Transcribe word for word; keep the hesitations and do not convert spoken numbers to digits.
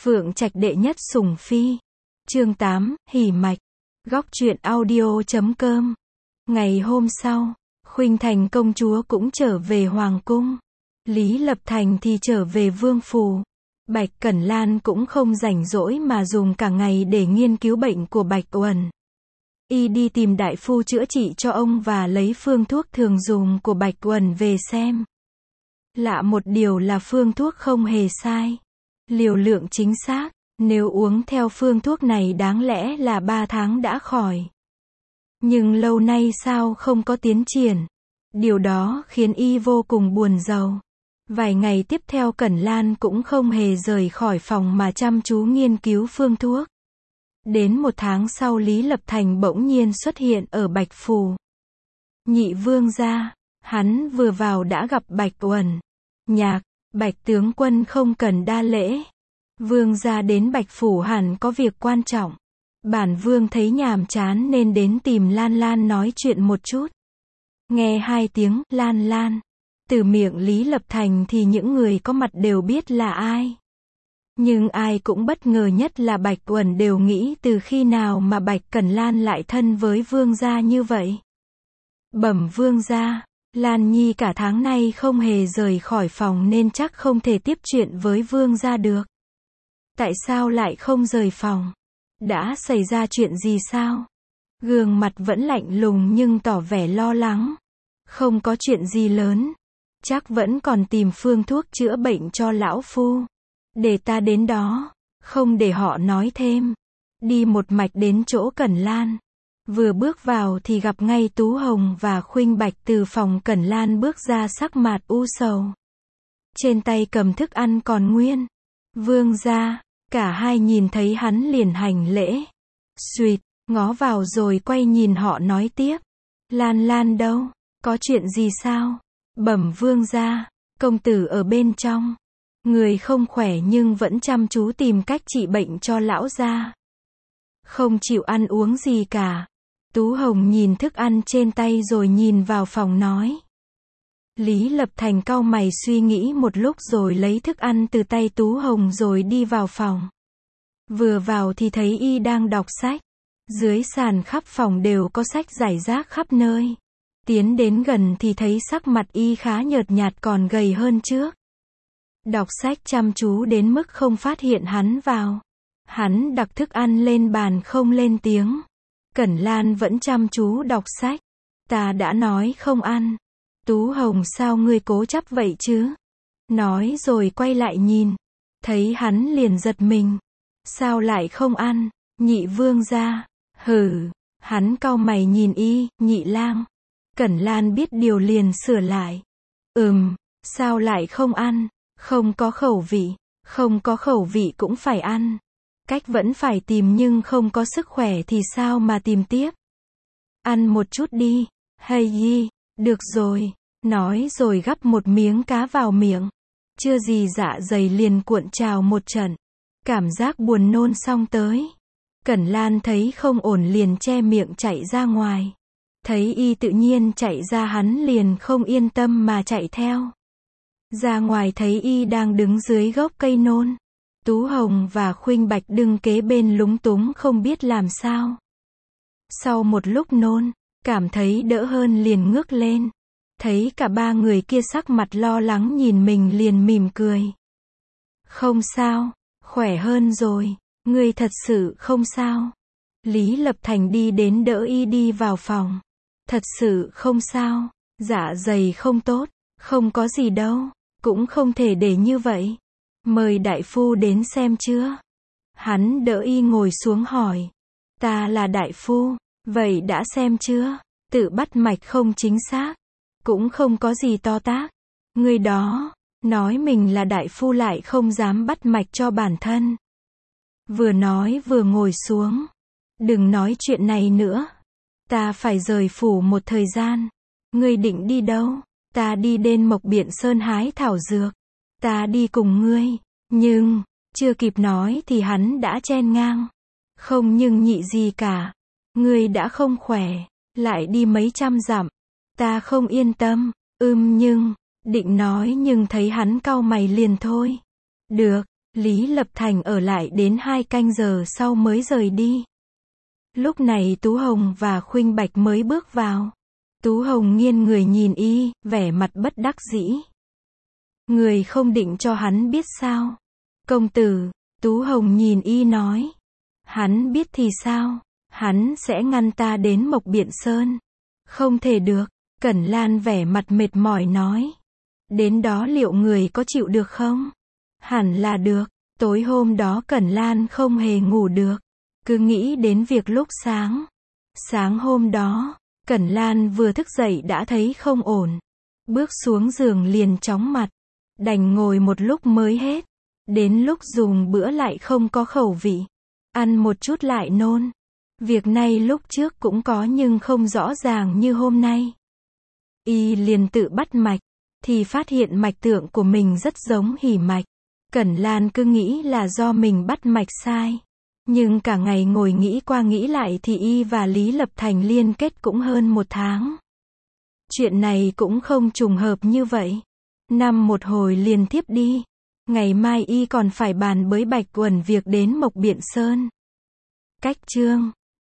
Phượng Trạch đệ nhất sủng phi. Chương tám, hỉ mạch. Góc truyện audio chấm com. Ngày hôm sau, Khuynh Thành công chúa cũng trở về hoàng cung. Lý Lập Thành thì trở về vương phủ. Bạch Cẩn Lan cũng không rảnh rỗi mà dùng cả ngày để nghiên cứu bệnh của Bạch Uẩn. Y đi tìm đại phu chữa trị cho ông và lấy phương thuốc thường dùng của Bạch Uẩn về xem. Lạ một điều là phương thuốc không hề sai. Liều lượng chính xác, nếu uống theo phương thuốc này đáng lẽ là ba tháng đã khỏi. Nhưng lâu nay sao không có tiến triển? Điều đó khiến y vô cùng buồn rầu. Vài ngày tiếp theo Cẩn Lan cũng không hề rời khỏi phòng mà chăm chú nghiên cứu phương thuốc. Đến một tháng sau Lý Lập Thành bỗng nhiên xuất hiện ở Bạch Phủ. Nhị vương gia, hắn vừa vào đã gặp Bạch Uẩn. Nhạc, Bạch tướng quân không cần đa lễ. Vương gia đến Bạch Phủ hẳn có việc quan trọng. Bản vương thấy nhàm chán nên đến tìm Lan Lan nói chuyện một chút. Nghe hai tiếng Lan Lan từ miệng Lý Lập Thành thì những người có mặt đều biết là ai. Nhưng ai cũng bất ngờ nhất là Bạch Uẩn đều nghĩ từ khi nào mà Bạch Cẩn Lan lại thân với vương gia như vậy. Bẩm vương gia, Lan Nhi cả tháng nay không hề rời khỏi phòng nên chắc không thể tiếp chuyện với vương gia được. Tại sao lại không rời phòng? Đã xảy ra chuyện gì sao? Gương mặt vẫn lạnh lùng nhưng tỏ vẻ lo lắng. Không có chuyện gì lớn. Chắc vẫn còn tìm phương thuốc chữa bệnh cho lão phu. Để ta đến đó. Không để họ nói thêm. Đi một mạch đến chỗ Cẩn Lan. Vừa bước vào thì gặp ngay Tú Hồng và Khuynh Bạch từ phòng Cẩn Lan bước ra sắc mặt u sầu. Trên tay cầm thức ăn còn nguyên. Vương gia, cả hai nhìn thấy hắn liền hành lễ. Xuỵt, ngó vào rồi quay nhìn họ nói tiếp. Lan Lan đâu? Có chuyện gì sao? Bẩm vương gia, công tử ở bên trong. Người không khỏe nhưng vẫn chăm chú tìm cách trị bệnh cho lão gia. Không chịu ăn uống gì cả. Tú Hồng nhìn thức ăn trên tay rồi nhìn vào phòng nói. Lý Lập Thành cau mày suy nghĩ một lúc rồi lấy thức ăn từ tay Tú Hồng rồi đi vào phòng. Vừa vào thì thấy y đang đọc sách. Dưới sàn khắp phòng đều có sách rải rác khắp nơi. Tiến đến gần thì thấy sắc mặt y khá nhợt nhạt còn gầy hơn trước. Đọc sách chăm chú đến mức không phát hiện hắn vào. Hắn đặt thức ăn lên bàn không lên tiếng. Cẩn Lan vẫn chăm chú đọc sách. Ta đã nói không ăn. Tú Hồng sao ngươi cố chấp vậy chứ? Nói rồi quay lại nhìn. Thấy hắn liền giật mình. Sao lại không ăn? Nhị vương gia. Hử. Hắn cau mày nhìn y, nhị lang. Cẩn Lan biết điều liền sửa lại. Ừm, sao lại không ăn? Không có khẩu vị. Không có khẩu vị cũng phải ăn. Cách vẫn phải tìm nhưng không có sức khỏe thì sao mà tìm tiếp? Ăn một chút đi. Hay yi, được rồi. Nói rồi gắp một miếng cá vào miệng. Chưa gì dạ dày liền cuộn trào một trận. Cảm giác buồn nôn xong tới. Cẩn Lan thấy không ổn liền che miệng chạy ra ngoài. Thấy y tự nhiên chạy ra hắn liền không yên tâm mà chạy theo. Ra ngoài thấy y đang đứng dưới gốc cây nôn. Tú Hồng và Khuynh Bạch đứng kế bên lúng túng không biết làm sao. Sau một lúc nôn, cảm thấy đỡ hơn liền ngước lên. Thấy cả ba người kia sắc mặt lo lắng nhìn mình liền mỉm cười. Không sao, khỏe hơn rồi, ngươi thật sự không sao. Lý Lập Thành đi đến đỡ y đi vào phòng. Thật sự không sao, dạ dày không tốt, không có gì đâu, cũng không thể để như vậy. Mời đại phu đến xem chưa? Hắn đỡ y ngồi xuống hỏi. Ta là đại phu, vậy đã xem chưa? Tự bắt mạch không chính xác, cũng không có gì to tát. Người đó, nói mình là đại phu lại không dám bắt mạch cho bản thân. Vừa nói vừa ngồi xuống. Đừng nói chuyện này nữa. Ta phải rời phủ một thời gian. Ngươi định đi đâu? Ta đi đến Mộc Biện Sơn hái thảo dược. Ta đi cùng ngươi. Nhưng, chưa kịp nói thì hắn đã chen ngang. Không nhưng nhị gì cả. Ngươi đã không khỏe. Lại đi mấy trăm dặm. Ta không yên tâm. Ưm nhưng, định nói nhưng thấy hắn cau mày liền thôi. Được, Lý Lập Thành ở lại đến hai canh giờ sau mới rời đi. Lúc này Tú Hồng và Khuynh Bạch mới bước vào. Tú Hồng nghiêng người nhìn y, vẻ mặt bất đắc dĩ. Người không định cho hắn biết sao? Công tử, Tú Hồng nhìn y nói. Hắn biết thì sao? Hắn sẽ ngăn ta đến Mộc Biện Sơn. Không thể được, Cẩn Lan vẻ mặt mệt mỏi nói. Đến đó liệu người có chịu được không? Hẳn là được. Tối hôm đó Cẩn Lan không hề ngủ được. Cứ nghĩ đến việc lúc sáng. Sáng hôm đó, Cẩn Lan vừa thức dậy đã thấy không ổn. Bước xuống giường liền chóng mặt. Đành ngồi một lúc mới hết. Đến lúc dùng bữa lại không có khẩu vị. Ăn một chút lại nôn. Việc này lúc trước cũng có nhưng không rõ ràng như hôm nay. Y liền tự bắt mạch. Thì phát hiện mạch tượng của mình rất giống hỉ mạch. Cẩn Lan cứ nghĩ là do mình bắt mạch sai. Nhưng cả ngày ngồi nghĩ qua nghĩ lại thì y và Lý Lập Thành liên kết cũng hơn một tháng. Chuyện này cũng không trùng hợp như vậy. Năm một hồi liền tiếp đi. Ngày mai y còn phải bàn với Bạch Uẩn việc đến Mộc Biện Sơn. Cách chương